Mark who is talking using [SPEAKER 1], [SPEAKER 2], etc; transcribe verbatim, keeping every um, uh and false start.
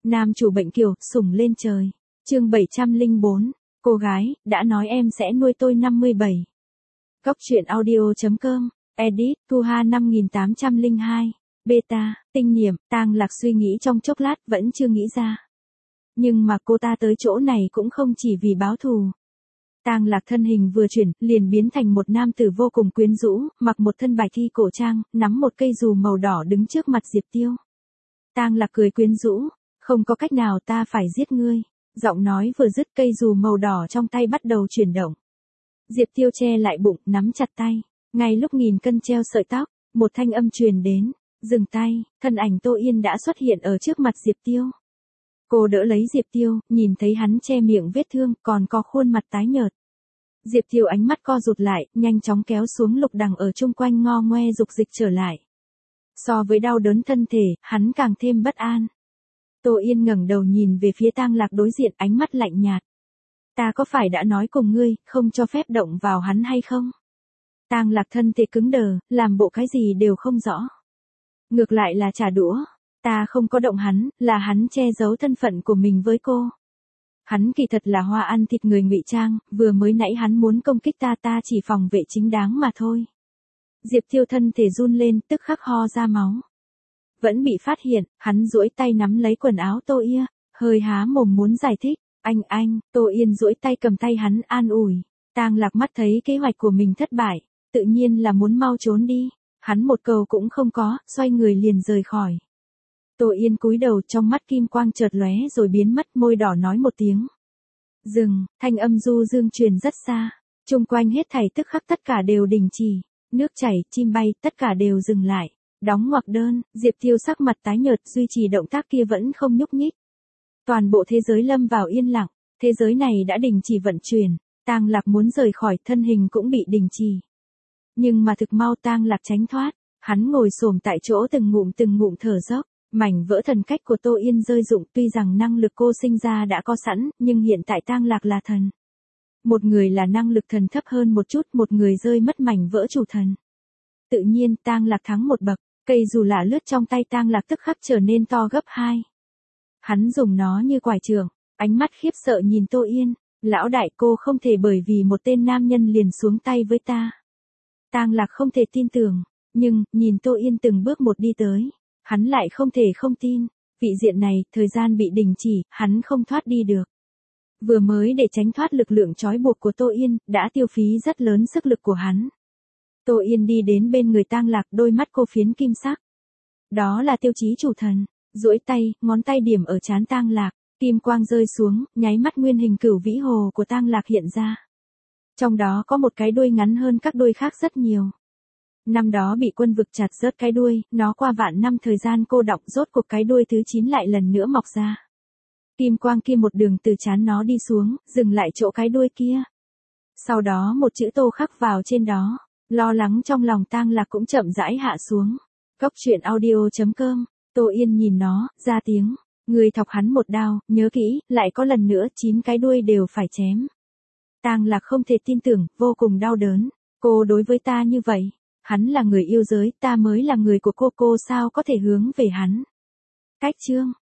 [SPEAKER 1] Nam chủ bệnh kiều, sủng lên trời. Chương bảy trăm lẻ bốn, cô gái, đã nói em sẽ nuôi tôi năm mươi bảy. Góc truyện audio chấm com, edit, Thu Ha năm nghìn tám trăm lẻ hai, beta, tinh niệm, Tang Lạc suy nghĩ trong chốc lát vẫn chưa nghĩ ra. Nhưng mà cô ta tới chỗ này cũng không chỉ vì báo thù. Tang Lạc thân hình vừa chuyển, liền biến thành một nam tử vô cùng quyến rũ, mặc một thân bạch thi cổ trang, nắm một cây dù màu đỏ đứng trước mặt Diệp Tiêu. Tang Lạc cười quyến rũ, không có cách nào ta phải giết ngươi. Giọng nói vừa dứt cây dù màu đỏ trong tay bắt đầu chuyển động. Diệp Tiêu che lại bụng, nắm chặt tay. Ngay lúc nghìn cân treo sợi tóc, một thanh âm truyền đến. Dừng tay, thân ảnh Tô Yên đã xuất hiện ở trước mặt Diệp Tiêu. Cô đỡ lấy Diệp Tiêu, nhìn thấy hắn che miệng vết thương, còn có khuôn mặt tái nhợt. Diệp Tiêu ánh mắt co rụt lại, nhanh chóng kéo xuống lục đằng ở chung quanh ngo ngoe dục dịch trở lại. So với đau đớn thân thể, hắn càng thêm bất an. Tô Yên ngẩng đầu nhìn về phía Tang Lạc đối diện, ánh mắt lạnh nhạt. Ta có phải đã nói cùng ngươi, không cho phép động vào hắn hay không? Tang Lạc thân thể cứng đờ, làm bộ cái gì đều không rõ. Ngược lại là trả đũa. Ta không có động hắn, là hắn che giấu thân phận của mình với cô. Hắn kỳ thật là hoa ăn thịt người ngụy trang, vừa mới nãy hắn muốn công kích ta ta chỉ phòng vệ chính đáng mà thôi. Diệp Tiêu thân thể run lên, tức khắc ho ra máu. Vẫn bị phát hiện, hắn duỗi tay nắm lấy quần áo Tô Yên, hơi há mồm muốn giải thích. Anh anh, Tô Yên duỗi tay cầm tay hắn an ủi. Tang Lạc mắt thấy kế hoạch của mình thất bại, tự nhiên là muốn mau trốn đi. Hắn một câu cũng không có, xoay người liền rời khỏi. Tô Yên cúi đầu, trong mắt kim quang chợt lóe rồi biến mất, môi đỏ nói một tiếng. Dừng, thanh âm du dương truyền rất xa. Chung quanh hết thảy tức khắc tất cả đều đình chỉ. Nước chảy, chim bay, tất cả đều dừng lại. Đóng ngoặc đơn, Diệp Tiêu sắc mặt tái nhợt, duy trì động tác kia vẫn không nhúc nhích. Toàn bộ thế giới lâm vào yên lặng, thế giới này đã đình chỉ vận chuyển. Tang Lạc muốn rời khỏi, thân hình cũng bị đình chỉ. Nhưng mà thực mau Tang Lạc tránh thoát, hắn ngồi xổm tại chỗ từng ngụm từng ngụm thở dốc. Mảnh vỡ thần cách của Tô Yên rơi rụng, tuy rằng năng lực cô sinh ra đã có sẵn, nhưng hiện tại Tang Lạc là thần. Một người là năng lực thần thấp hơn một chút, một người rơi mất mảnh vỡ chủ thần. Tự nhiên Tang Lạc thắng một bậc, cây dù lạ lướt trong tay Tang Lạc tức khắc trở nên to gấp hai. Hắn dùng nó như quải trường, ánh mắt khiếp sợ nhìn Tô Yên, lão đại cô không thể bởi vì một tên nam nhân liền xuống tay với ta. Tang Lạc không thể tin tưởng, nhưng, nhìn Tô Yên từng bước một đi tới. Hắn lại không thể không tin, vị diện này, thời gian bị đình chỉ, hắn không thoát đi được. Vừa mới để tránh thoát lực lượng trói buộc của Tô Yên, đã tiêu phí rất lớn sức lực của hắn. Tô Yên đi đến bên người Tang Lạc, đôi mắt cô phiến kim sắc. Đó là tiêu chí chủ thần, duỗi tay, ngón tay điểm ở trán Tang Lạc, kim quang rơi xuống, nháy mắt nguyên hình cửu vĩ hồ của Tang Lạc hiện ra. Trong đó có một cái đuôi ngắn hơn các đuôi khác rất nhiều. Năm đó bị quân vực chặt rớt cái đuôi, nó qua vạn năm thời gian cô đọng rốt cuộc cái đuôi thứ chín lại lần nữa mọc ra. Kim quang kia một đường từ trán nó đi xuống, dừng lại chỗ cái đuôi kia. Sau đó một chữ Tô khắc vào trên đó, lo lắng trong lòng Tang Lạc cũng chậm rãi hạ xuống. Góc truyện audio chấm com, Tô Yên nhìn nó, ra tiếng, người thọc hắn một đao, nhớ kỹ, lại có lần nữa chín cái đuôi đều phải chém. Tang Lạc không thể tin tưởng, vô cùng đau đớn, cô đối với ta như vậy. Hắn là người yêu giới, ta mới là người của cô, cô sao có thể hướng về hắn. Cách chương,